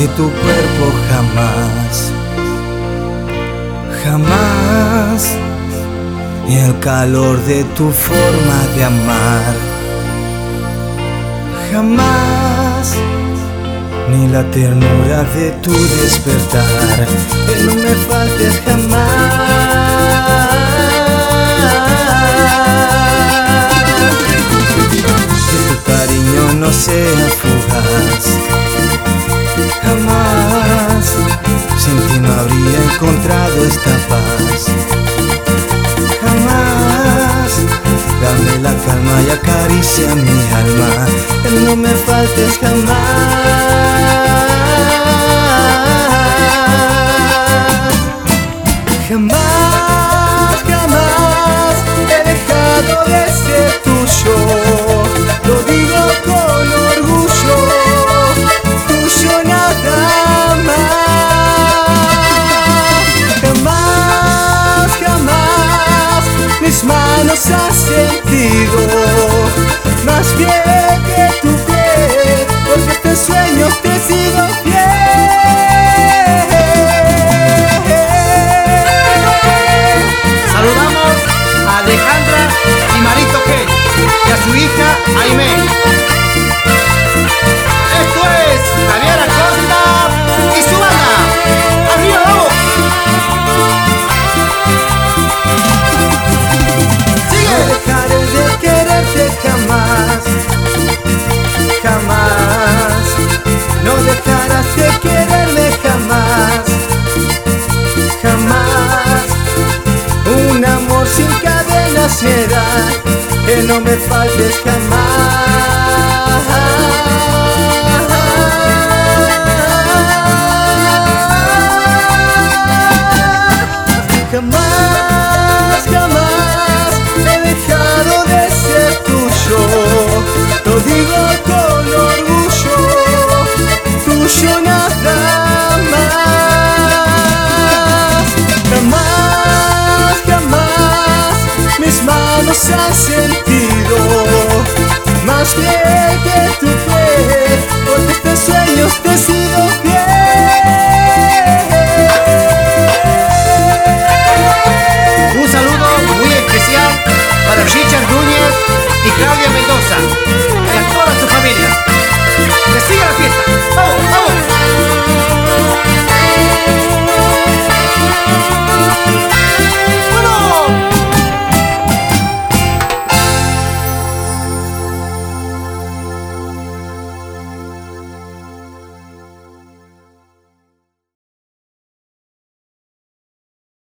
que tu cuerpo jamás, jamás, ni el calor de tu forma de amar, jamás, ni la ternura de tu despertar, que no me faltes jamás. Que tu cariño no sea fugaz, jamás, sin ti no habría encontrado esta paz. Jamás, dame la calma y acaricia mi alma, que no me faltes jamás. Jamás, jamás he dejado de ser tuyo, lo digo con orgullo, tuyo nada más. Jamás, jamás mis manos han sentido más bien que tu piel, porque este sueño te he sido fiel. Saludamos a Alejandra y Marito G y a su hija Aimé. Esto es Javier Acosta y su banda. ¡Arriba, vamos! No dejaré de quererte jamás, jamás. No dejarás de quererme jamás, jamás. Un amor sin cadenas será, que no me faltes jamás. Jamás, jamás he dejado de ser tuyo, lo digo con orgullo, tuyo nada más. Jamás, jamás mis manos han sentido más bien que tu piel, porque este sueño te sigue.